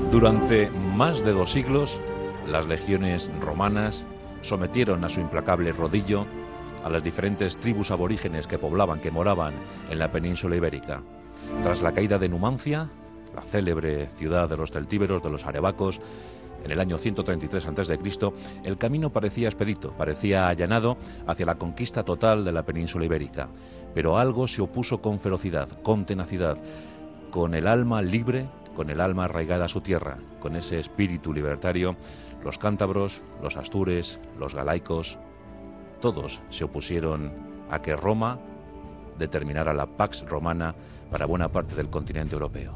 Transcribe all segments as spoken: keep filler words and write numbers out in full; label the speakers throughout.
Speaker 1: Durante más de dos siglos, las legiones romanas sometieron a su implacable rodillo a las diferentes tribus aborígenes que poblaban, que moraban en la península ibérica. Tras la caída de Numancia, la célebre ciudad de los celtíberos, de los arebacos, en el año ciento treinta y tres antes de Cristo, el camino parecía expedito, parecía allanado hacia la conquista total de la península ibérica. Pero algo se opuso con ferocidad, con tenacidad, con el alma libre, con el alma arraigada a su tierra, con ese espíritu libertario. Los cántabros, los astures, los galaicos, todos se opusieron a que Roma determinara la Pax Romana para buena parte del continente europeo.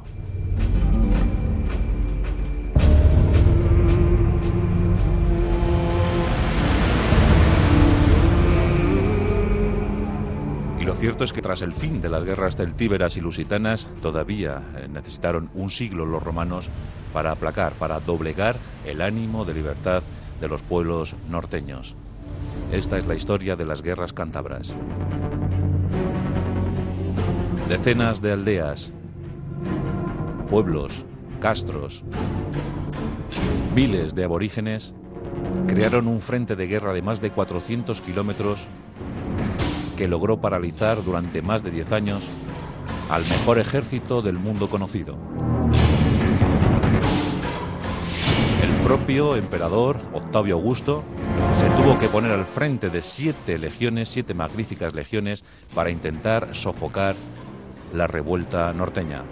Speaker 1: Y lo cierto es que tras el fin de las guerras celtíberas y lusitanas, todavía necesitaron un siglo los romanos para aplacar, para doblegar el ánimo de libertad de los pueblos norteños. Esta es la historia de las guerras cántabras. Decenas de aldeas, pueblos, castros, miles de aborígenes crearon un frente de guerra de más de cuatrocientos kilómetros que logró paralizar durante más de diez años al mejor ejército del mundo conocido. El propio emperador Octavio Augusto se tuvo que poner al frente de siete legiones, siete magníficas legiones, para intentar sofocar la revuelta norteña.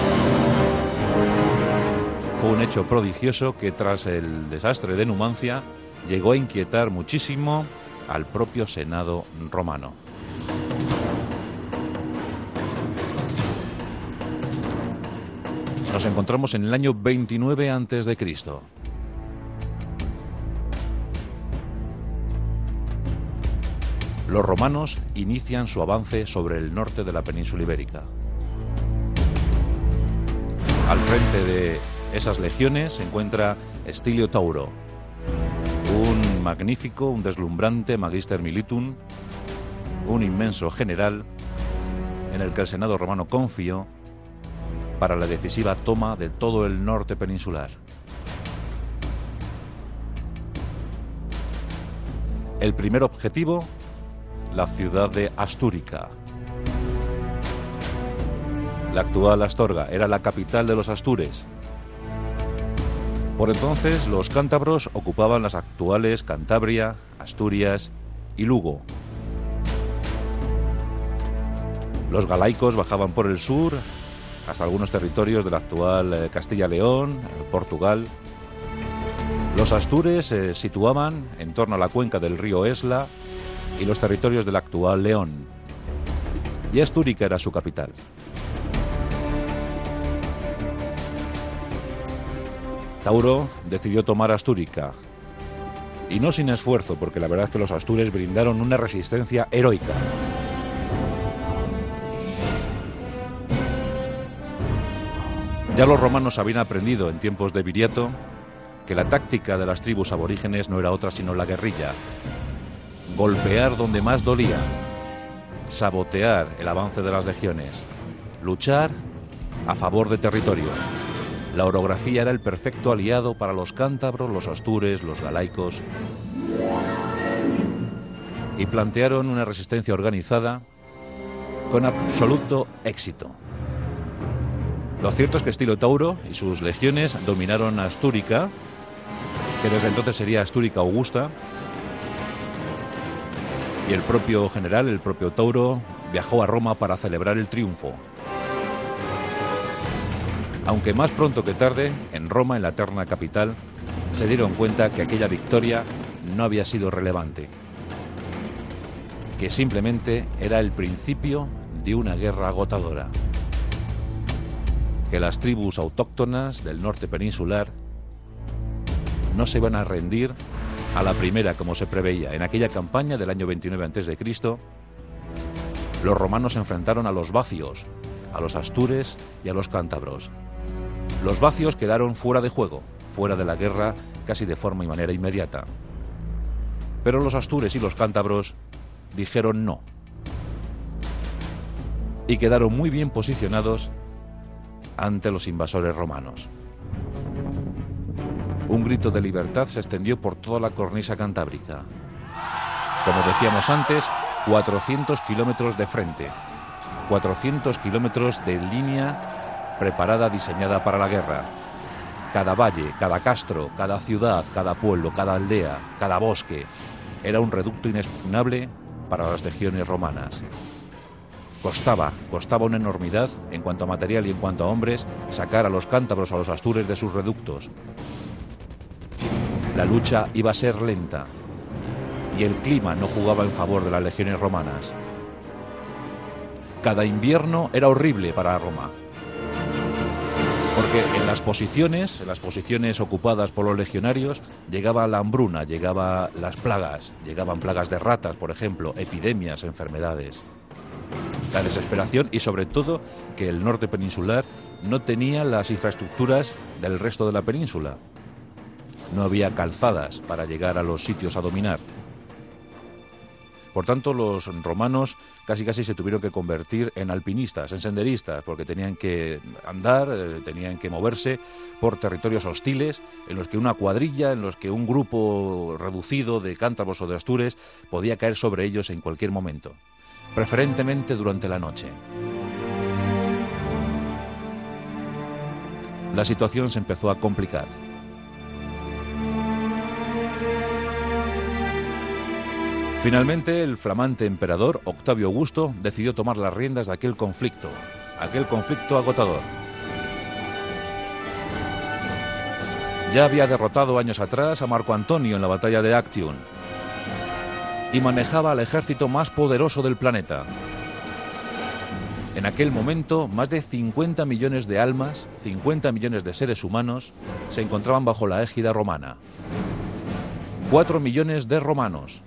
Speaker 1: Fue un hecho prodigioso que, tras el desastre de Numancia, llegó a inquietar muchísimo al propio Senado romano. Nos encontramos en el año veintinueve antes de Cristo. Los romanos inician su avance sobre el norte de la península ibérica. Al frente de esas legiones se encuentra Estilio Tauro, un magnífico, un deslumbrante magister militum, un inmenso general en el que el Senado romano confió para la decisiva toma de todo el norte peninsular. El primer objetivo, la ciudad de Astúrica. La actual Astorga era la capital de los astures. Por entonces, los cántabros ocupaban las actuales Cantabria, Asturias y Lugo. Los galaicos bajaban por el sur hasta algunos territorios del actual Castilla-León, Portugal. Los astures se situaban en torno a la cuenca del río Esla y los territorios del actual León. Y Astúrica era su capital. Tauro decidió tomar Astúrica, y no sin esfuerzo, porque la verdad es que los astures brindaron una resistencia heroica. Ya los romanos habían aprendido en tiempos de Viriato que la táctica de las tribus aborígenes no era otra sino la guerrilla. Golpear donde más dolía, sabotear el avance de las legiones, luchar a favor de territorio. La orografía era el perfecto aliado para los cántabros, los astures, los galaicos, y plantearon una resistencia organizada con absoluto éxito. Lo cierto es que Estilio Tauro y sus legiones dominaron Astúrica, que desde entonces sería Astúrica Augusta, y el propio general, el propio Tauro, viajó a Roma para celebrar el triunfo. Aunque más pronto que tarde, en Roma, en la eterna capital, se dieron cuenta que aquella victoria no había sido relevante, que simplemente era el principio de una guerra agotadora, que las tribus autóctonas del norte peninsular no se iban a rendir a la primera, como se preveía. En aquella campaña del año veintinueve antes de Cristo, los romanos se enfrentaron a los vacios, a los astures y a los cántabros. Los vacios quedaron fuera de juego, fuera de la guerra casi de forma y manera inmediata. Pero los astures y los cántabros dijeron no, y quedaron muy bien posicionados ante los invasores romanos. Un grito de libertad se extendió por toda la cornisa cantábrica. Como decíamos antes, cuatrocientos kilómetros de frente, cuatrocientos kilómetros de línea preparada, diseñada para la guerra. Cada valle, cada castro, cada ciudad, cada pueblo, cada aldea, cada bosque, era un reducto inexpugnable para las legiones romanas. Costaba, costaba una enormidad, en cuanto a material y en cuanto a hombres, sacar a los cántabros, a los astures de sus reductos. La lucha iba a ser lenta y el clima no jugaba en favor de las legiones romanas. Cada invierno era horrible para Roma, porque en las posiciones, en las posiciones ocupadas por los legionarios, llegaba la hambruna, llegaban las plagas, llegaban plagas de ratas, por ejemplo, epidemias, enfermedades. La desesperación y sobre todo que el norte peninsular no tenía las infraestructuras del resto de la península. No había calzadas para llegar a los sitios a dominar. Por tanto, los romanos casi casi se tuvieron que convertir en alpinistas, en senderistas, porque tenían que andar, eh, tenían que moverse por territorios hostiles, en los que una cuadrilla, en los que un grupo reducido de cántabros o de astures podía caer sobre ellos en cualquier momento, preferentemente durante la noche. La situación se empezó a complicar. Finalmente, el flamante emperador Octavio Augusto decidió tomar las riendas de aquel conflicto, aquel conflicto agotador. Ya había derrotado años atrás a Marco Antonio en la batalla de Actium y manejaba al ejército más poderoso del planeta. En aquel momento, más de cincuenta millones de almas, cincuenta millones de seres humanos, se encontraban bajo la égida romana. Cuatro millones de romanos.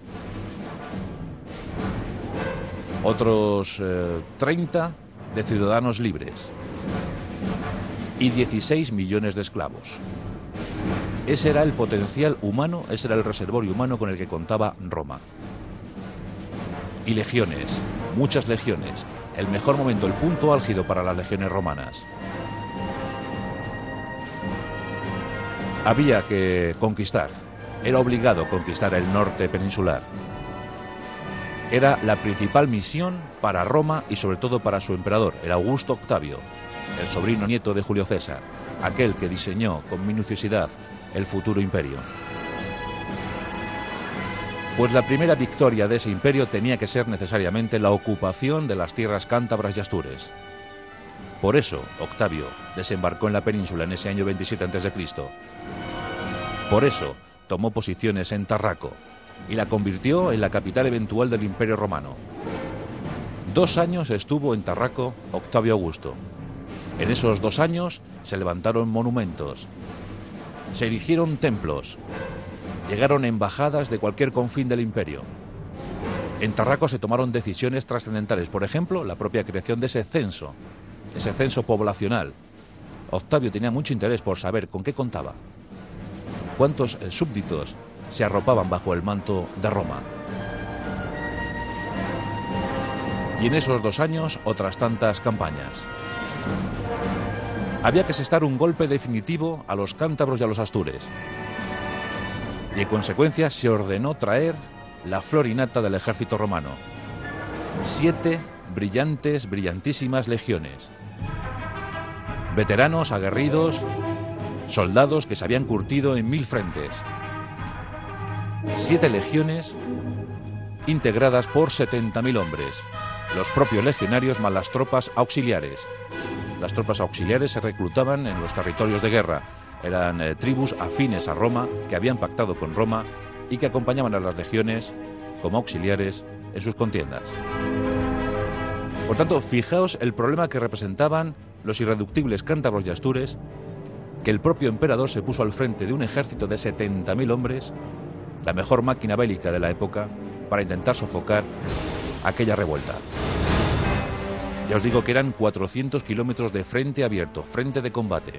Speaker 1: Otros eh, treinta de ciudadanos libres y dieciséis millones de esclavos. Ese era el potencial humano, ese era el reservorio humano con el que contaba Roma. Y legiones, muchas legiones, el mejor momento, el punto álgido para las legiones romanas. Había que conquistar, era obligado conquistar el norte peninsular. Era la principal misión para Roma y sobre todo para su emperador, el Augusto Octavio, el sobrino nieto de Julio César, aquel que diseñó con minuciosidad el futuro imperio. Pues la primera victoria de ese imperio tenía que ser necesariamente la ocupación de las tierras cántabras y astures. Por eso Octavio desembarcó en la península en ese año veintisiete antes de Cristo. Por eso tomó posiciones en Tarraco y la convirtió en la capital eventual del Imperio Romano. Dos años estuvo en Tarraco Octavio Augusto. En esos dos años se levantaron monumentos, se erigieron templos, llegaron embajadas de cualquier confín del imperio. En Tarraco se tomaron decisiones trascendentales, por ejemplo, la propia creación de ese censo, ese censo poblacional. Octavio tenía mucho interés por saber con qué contaba, cuántos súbditos se arropaban bajo el manto de Roma. Y en esos dos años, otras tantas campañas. Había que asestar un golpe definitivo a los cántabros y a los astures. Y en consecuencia se ordenó traer la flor y nata del ejército romano. Siete brillantes, brillantísimas legiones. Veteranos, aguerridos, soldados que se habían curtido en mil frentes. Siete legiones integradas por setenta mil hombres, los propios legionarios más las tropas auxiliares. Las tropas auxiliares se reclutaban en los territorios de guerra. Eran eh, tribus afines a Roma que habían pactado con Roma y que acompañaban a las legiones como auxiliares en sus contiendas. Por tanto, fijaos el problema que representaban los irreductibles cántabros y astures, que el propio emperador se puso al frente de un ejército de setenta mil hombres, la mejor máquina bélica de la época, para intentar sofocar aquella revuelta. Ya os digo que eran cuatrocientos kilómetros de frente abierto, frente de combate.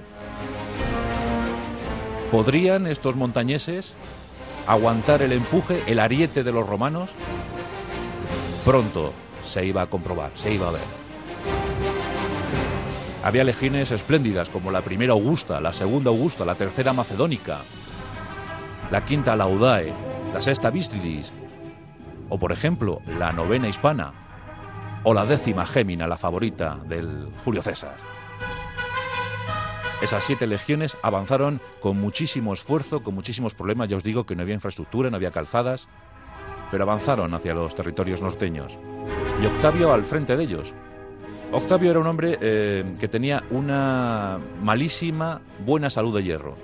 Speaker 1: ¿Podrían estos montañeses aguantar el empuje, el ariete de los romanos? Pronto se iba a comprobar, se iba a ver. Había legiones espléndidas como la primera Augusta, la segunda Augusta, la tercera Macedónica, la quinta Laudae, la sexta Vistridis, o por ejemplo la novena Hispana, o la décima Gémina, la favorita del Julio César. Esas siete legiones avanzaron con muchísimo esfuerzo, con muchísimos problemas. Ya os digo que no había infraestructura, no había calzadas, pero avanzaron hacia los territorios norteños. Y Octavio al frente de ellos. Octavio era un hombre eh, que tenía una malísima buena salud de hierro.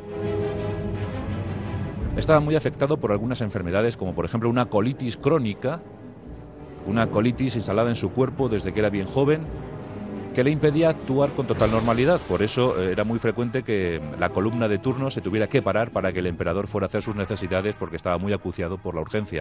Speaker 1: Estaba muy afectado por algunas enfermedades, como por ejemplo una colitis crónica, una colitis instalada en su cuerpo desde que era bien joven, que le impedía actuar con total normalidad. Por eso eh, era muy frecuente que la columna de turno se tuviera que parar para que el emperador fuera a hacer sus necesidades, porque estaba muy acuciado por la urgencia.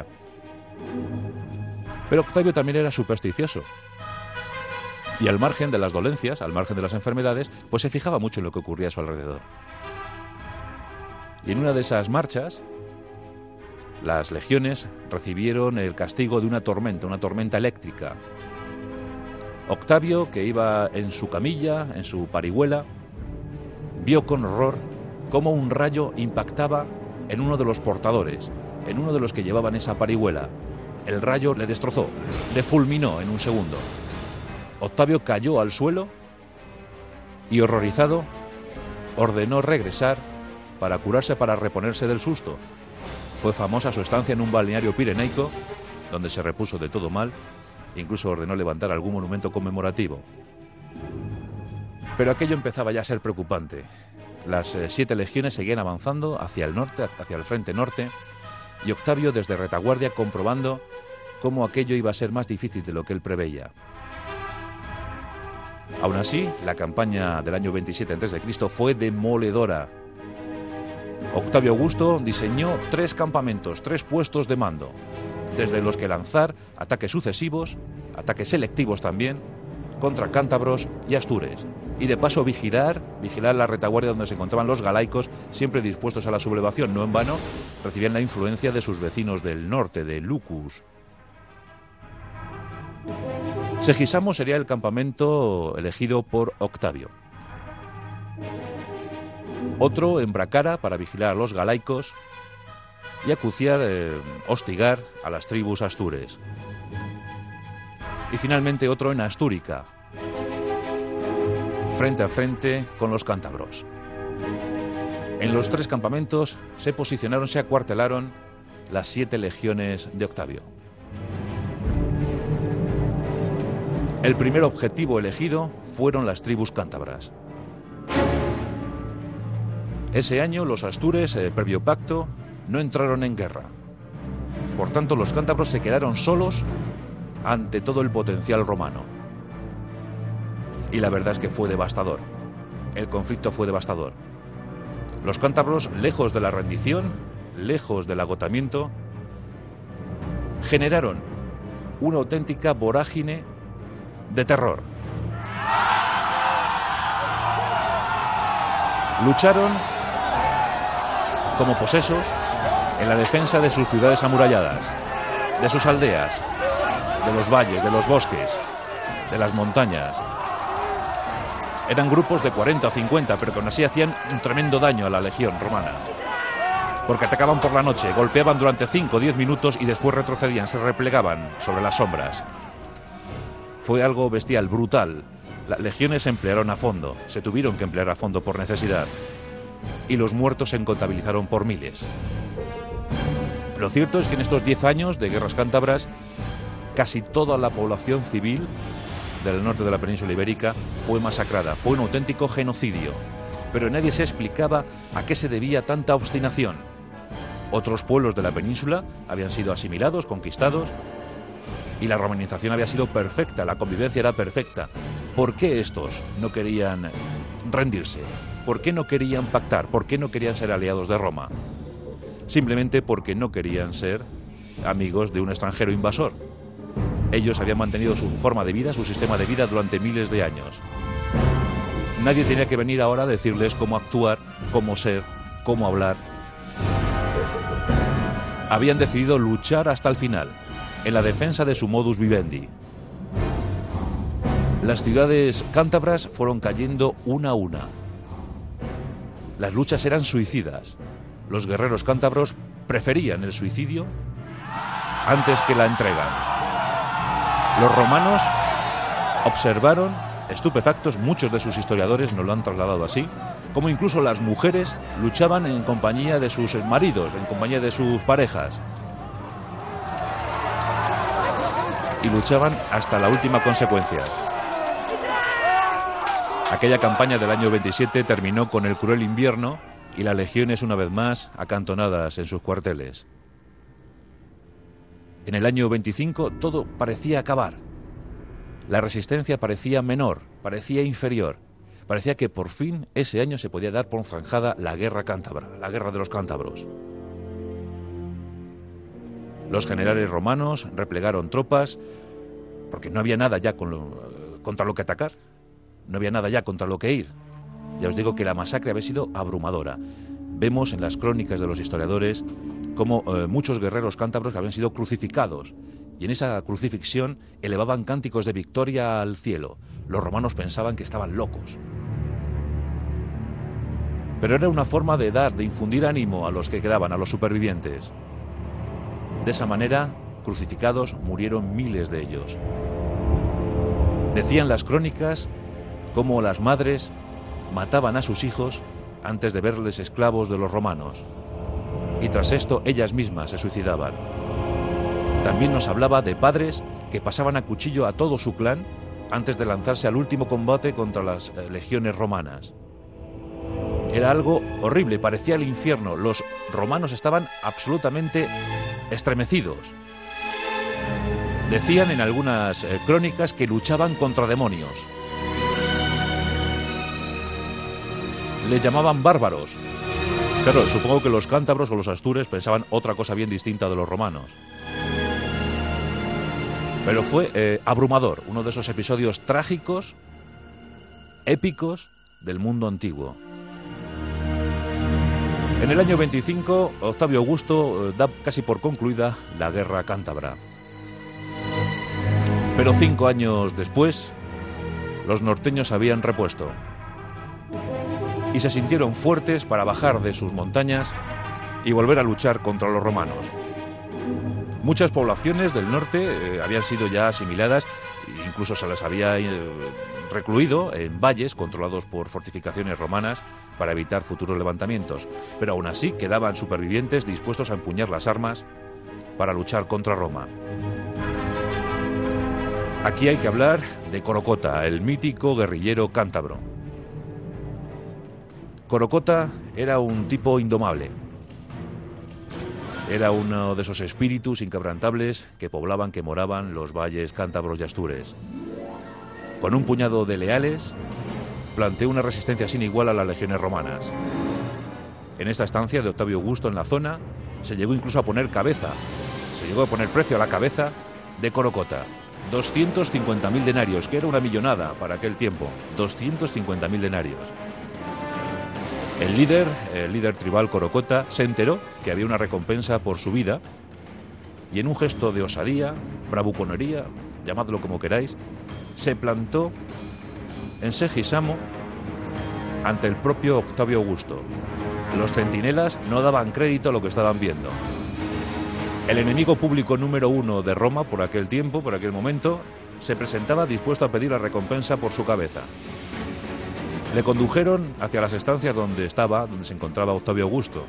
Speaker 1: Pero Octavio también era supersticioso. Y al margen de las dolencias, al margen de las enfermedades, pues se fijaba mucho en lo que ocurría a su alrededor. Y en una de esas marchas, las legiones recibieron el castigo de una tormenta, una tormenta eléctrica. Octavio, que iba en su camilla, en su parihuela, vio con horror cómo un rayo impactaba en uno de los portadores, en uno de los que llevaban esa parihuela. El rayo le destrozó, le fulminó en un segundo. Octavio cayó al suelo y, horrorizado, ordenó regresar para curarse, para reponerse del susto. Fue famosa su estancia en un balneario pirenaico, donde se repuso de todo mal, e incluso ordenó levantar algún monumento conmemorativo. Pero aquello empezaba ya a ser preocupante. Las eh, siete legiones seguían avanzando hacia el norte, hacia el frente norte, y Octavio desde retaguardia comprobando cómo aquello iba a ser más difícil de lo que él preveía. Aún así, la campaña del año veintisiete antes de Cristo fue demoledora. Octavio Augusto diseñó tres campamentos, tres puestos de mando, desde los que lanzar ataques sucesivos, ataques selectivos también, contra cántabros y astures, y de paso vigilar, vigilar la retaguardia donde se encontraban los galaicos, siempre dispuestos a la sublevación. No en vano recibían la influencia de sus vecinos del norte, de Lucus. Segisamo sería el campamento elegido por Octavio. Otro en Bracara para vigilar a los galaicos y acuciar, eh, hostigar a las tribus astures. Y finalmente otro en Astúrica, frente a frente con los cántabros. En los tres campamentos se posicionaron, se acuartelaron las siete legiones de Octavio. El primer objetivo elegido fueron las tribus cántabras. Ese año los astures, eh, previo pacto, no entraron en guerra. Por tanto, los cántabros se quedaron solos ante todo el potencial romano. Y la verdad es que fue devastador. El conflicto fue devastador. Los cántabros, lejos de la rendición, lejos del agotamiento, generaron una auténtica vorágine de terror. Lucharon como posesos en la defensa de sus ciudades amuralladas, de sus aldeas, de los valles, de los bosques, de las montañas. Eran grupos de cuarenta o cincuenta, pero que aún así hacían un tremendo daño a la legión romana, porque atacaban por la noche, golpeaban durante cinco o diez minutos y después retrocedían, se replegaban sobre las sombras. Fue algo bestial, brutal. Las legiones se emplearon a fondo, se tuvieron que emplear a fondo por necesidad, y los muertos se contabilizaron por miles. Lo cierto es que en estos diez años de guerras cántabras, casi toda la población civil del norte de la península ibérica fue masacrada. Fue un auténtico genocidio, pero nadie se explicaba a qué se debía tanta obstinación. Otros pueblos de la península habían sido asimilados, conquistados, y la romanización había sido perfecta, la convivencia era perfecta. ¿Por qué estos no querían rendirse? ¿Por qué no querían pactar? ¿Por qué no querían ser aliados de Roma? Simplemente porque no querían ser amigos de un extranjero invasor. Ellos habían mantenido su forma de vida, su sistema de vida durante miles de años. Nadie tenía que venir ahora a decirles cómo actuar, cómo ser, cómo hablar. Habían decidido luchar hasta el final, en la defensa de su modus vivendi. Las ciudades cántabras fueron cayendo una a una. Las luchas eran suicidas. Los guerreros cántabros preferían el suicidio antes que la entrega. Los romanos observaron, estupefactos, muchos de sus historiadores nos lo han trasladado así, como incluso las mujeres luchaban en compañía de sus maridos, en compañía de sus parejas. Y luchaban hasta la última consecuencia. Aquella campaña del año veintisiete terminó con el cruel invierno y las legiones una vez más acantonadas en sus cuarteles. En el año veinticinco todo parecía acabar. La resistencia parecía menor, parecía inferior. Parecía que por fin ese año se podía dar por zanjada la guerra cántabra, la guerra de los cántabros. Los generales romanos replegaron tropas porque no había nada ya con lo, contra lo que atacar, no había nada ya contra lo que ir. Ya os digo que la masacre había sido abrumadora. Vemos en las crónicas de los historiadores cómo eh, muchos guerreros cántabros habían sido crucificados y en esa crucifixión elevaban cánticos de victoria al cielo. Los romanos pensaban que estaban locos. Pero era una forma de dar, de infundir ánimo a los que quedaban, a los supervivientes. De esa manera, crucificados, murieron miles de ellos. Decían las crónicas cómo las madres mataban a sus hijos antes de verles esclavos de los romanos. Y tras esto, ellas mismas se suicidaban. También nos hablaba de padres que pasaban a cuchillo a todo su clan antes de lanzarse al último combate contra las eh, legiones romanas. Era algo horrible, parecía el infierno. Los romanos estaban absolutamente estremecidos. Decían en algunas eh, crónicas que luchaban contra demonios. Les llamaban bárbaros. Claro, supongo que los cántabros o los astures pensaban otra cosa bien distinta de los romanos. Pero fue eh, abrumador, uno de esos episodios trágicos, épicos del mundo antiguo. En el año veinticinco, Octavio Augusto eh, da casi por concluida la guerra cántabra. Pero cinco años después, los norteños habían repuesto y se sintieron fuertes para bajar de sus montañas y volver a luchar contra los romanos. Muchas poblaciones del norte eh, habían sido ya asimiladas, incluso se las había eh, recluido en valles controlados por fortificaciones romanas para evitar futuros levantamientos, pero aún así quedaban supervivientes dispuestos a empuñar las armas para luchar contra Roma. Aquí hay que hablar de Corocota, el mítico guerrillero cántabro. Corocota era un tipo indomable. Era uno de esos espíritus inquebrantables que poblaban, que moraban los valles cántabros y astures. Con un puñado de leales, planteó una resistencia sin igual a las legiones romanas. En esta estancia de Octavio Augusto en la zona, se llegó incluso a poner cabeza, se llegó a poner precio a la cabeza de Corocota. doscientos cincuenta mil denarios, que era una millonada para aquel tiempo. doscientos cincuenta mil denarios. El líder, el líder tribal Corocota, se enteró que había una recompensa por su vida y en un gesto de osadía, bravuconería, llamadlo como queráis, se plantó en Segisamo ante el propio Octavio Augusto. Los centinelas no daban crédito a lo que estaban viendo. El enemigo público número uno de Roma por aquel tiempo, por aquel momento, se presentaba dispuesto a pedir la recompensa por su cabeza. Le condujeron hacia las estancias donde estaba, donde se encontraba Octavio Augusto.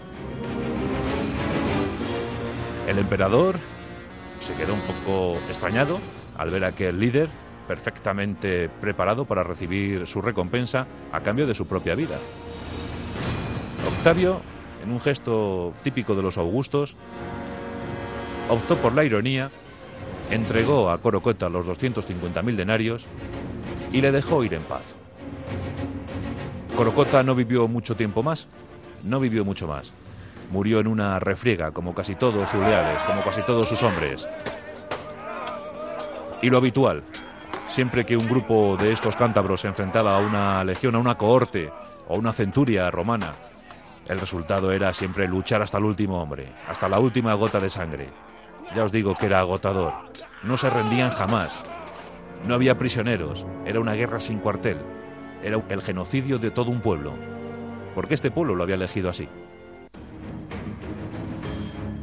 Speaker 1: El emperador se quedó un poco extrañado al ver a aquel líder perfectamente preparado para recibir su recompensa a cambio de su propia vida. Octavio, en un gesto típico de los augustos, optó por la ironía, entregó a Corocota los doscientos cincuenta mil denarios y le dejó ir en paz. Corocota no vivió mucho tiempo más, no vivió mucho más. Murió en una refriega, como casi todos sus leales, como casi todos sus hombres. Y lo habitual, siempre que un grupo de estos cántabros se enfrentaba a una legión, a una cohorte o a una centuria romana, el resultado era siempre luchar hasta el último hombre, hasta la última gota de sangre. Ya os digo que era agotador. No se rendían jamás. No había prisioneros. Era una guerra sin cuartel. Era el genocidio de todo un pueblo. Porque este pueblo lo había elegido así.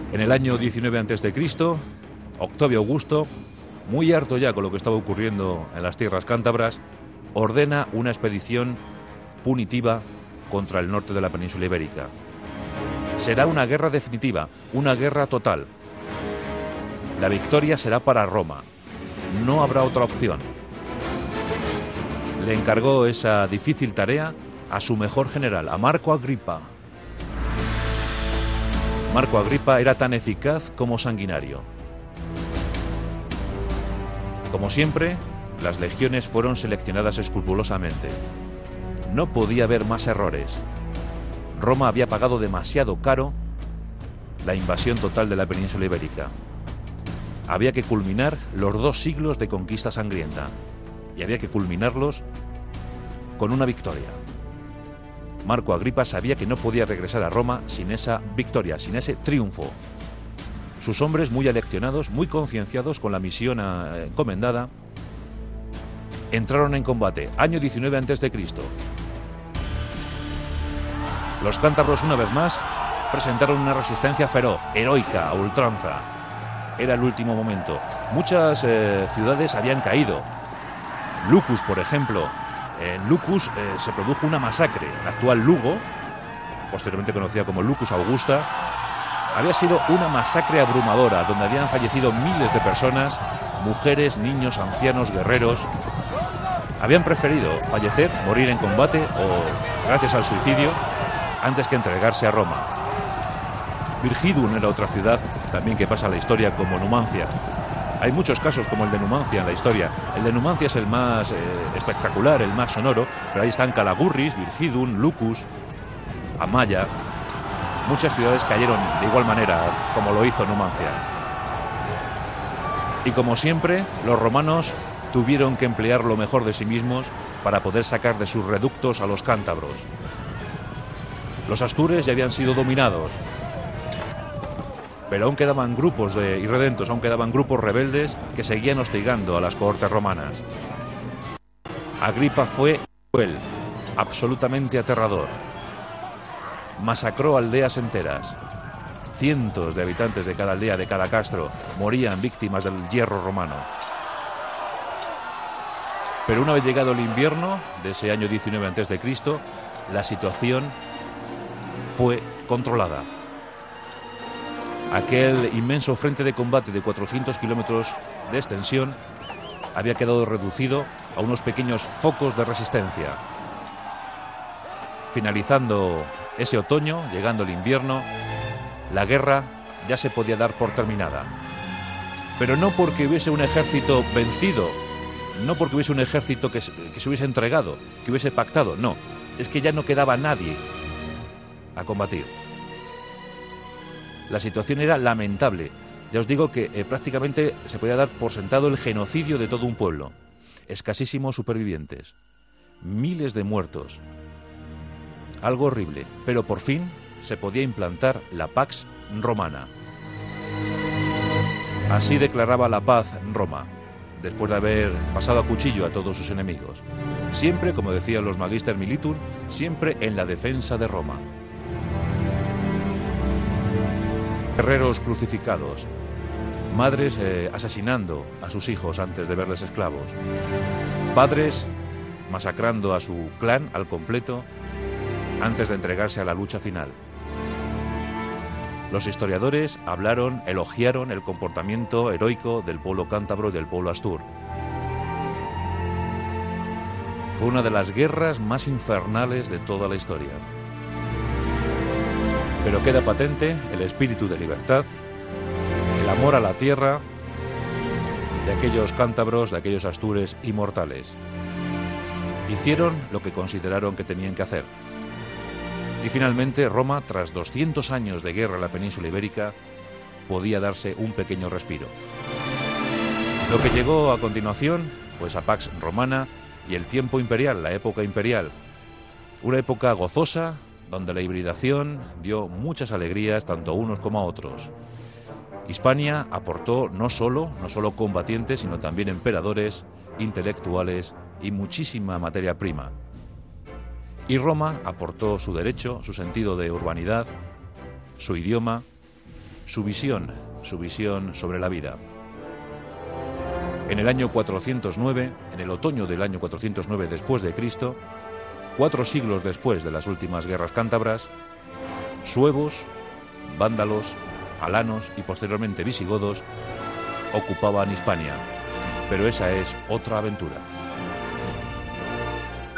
Speaker 1: En el año diecinueve antes de Cristo, Octavio Augusto, muy harto ya con lo que estaba ocurriendo en las tierras cántabras, ordena una expedición punitiva contra el norte de la península ibérica. Será una guerra definitiva, una guerra total. La victoria será para Roma. No habrá otra opción. Le encargó esa difícil tarea a su mejor general, a Marco Agripa. Marco Agripa era tan eficaz como sanguinario. Como siempre, las legiones fueron seleccionadas escrupulosamente. No podía haber más errores. Roma había pagado demasiado caro la invasión total de la península ibérica. Había que culminar los dos siglos de conquista sangrienta y había que culminarlos con una victoria. Marco Agripa sabía que no podía regresar a Roma sin esa victoria, sin ese triunfo. Sus hombres, muy aleccionados, muy concienciados con la misión encomendada, entraron en combate, año diecinueve antes de Cristo. Los cántabros, una vez más, presentaron una resistencia feroz, heroica, a ultranza. Era el último momento. Muchas eh, ciudades habían caído. Lucus, por ejemplo. En Lucus eh, se produjo una masacre. La actual Lugo, posteriormente conocida como Lucus Augusta, había sido una masacre abrumadora, donde habían fallecido miles de personas, mujeres, niños, ancianos, guerreros. Habían preferido fallecer, morir en combate o gracias al suicidio, antes que entregarse a Roma. Virgidum era otra ciudad también que pasa a la historia como Numancia. Hay muchos casos como el de Numancia en la historia. El de Numancia es el más eh, espectacular, el más sonoro, pero ahí están Calagurris, Virgidum, Lucus, Amaya. Muchas ciudades cayeron de igual manera como lo hizo Numancia. Y como siempre, los romanos tuvieron que emplear lo mejor de sí mismos para poder sacar de sus reductos a los cántabros. Los astures ya habían sido dominados, pero aún quedaban grupos de irredentos, aún quedaban grupos rebeldes que seguían hostigando a las cohortes romanas. Agripa fue cruel, absolutamente aterrador. Masacró aldeas enteras. Cientos de habitantes de cada aldea, de cada castro, morían víctimas del hierro romano. Pero una vez llegado el invierno de ese año diecinueve antes de Cristo, la situación fue controlada. Aquel inmenso frente de combate de cuatrocientos kilómetros de extensión había quedado reducido a unos pequeños focos de resistencia. Finalizando ese otoño, llegando el invierno, la guerra ya se podía dar por terminada. Pero no porque hubiese un ejército vencido, no porque hubiese un ejército que, que se hubiese entregado, que hubiese pactado, no. Es que ya no quedaba nadie a combatir. La situación era lamentable. Ya os digo que eh, prácticamente se podía dar por sentado el genocidio de todo un pueblo. Escasísimos supervivientes. Miles de muertos. Algo horrible. Pero por fin se podía implantar la Pax Romana. Así declaraba la paz Roma, después de haber pasado a cuchillo a todos sus enemigos. Siempre, como decían los Magister Militum, siempre en la defensa de Roma. Guerreros crucificados, madres eh, asesinando a sus hijos antes de verles esclavos, padres masacrando a su clan al completo antes de entregarse a la lucha final. Los historiadores hablaron, elogiaron el comportamiento heroico del pueblo cántabro y del pueblo astur. Fue una de las guerras más infernales de toda la historia. Pero queda patente el espíritu de libertad, el amor a la tierra de aquellos cántabros, de aquellos astures inmortales. Hicieron lo que consideraron que tenían que hacer. Y finalmente Roma, tras doscientos años de guerra en la península ibérica, podía darse un pequeño respiro. Lo que llegó a continuación fue esa Pax Romana y el tiempo imperial, la época imperial. Una época gozosa, donde la hibridación dio muchas alegrías tanto a unos como a otros. Hispania aportó no solo, no solo combatientes, sino también emperadores, intelectuales y muchísima materia prima. Y Roma aportó su derecho, su sentido de urbanidad, su idioma, su visión, su visión sobre la vida. En el año cuatrocientos nueve, en el otoño del año cuatrocientos nueve después de Cristo, cuatro siglos después de las últimas guerras cántabras, suevos, vándalos, alanos y posteriormente visigodos ocupaban Hispania. Pero esa es otra aventura.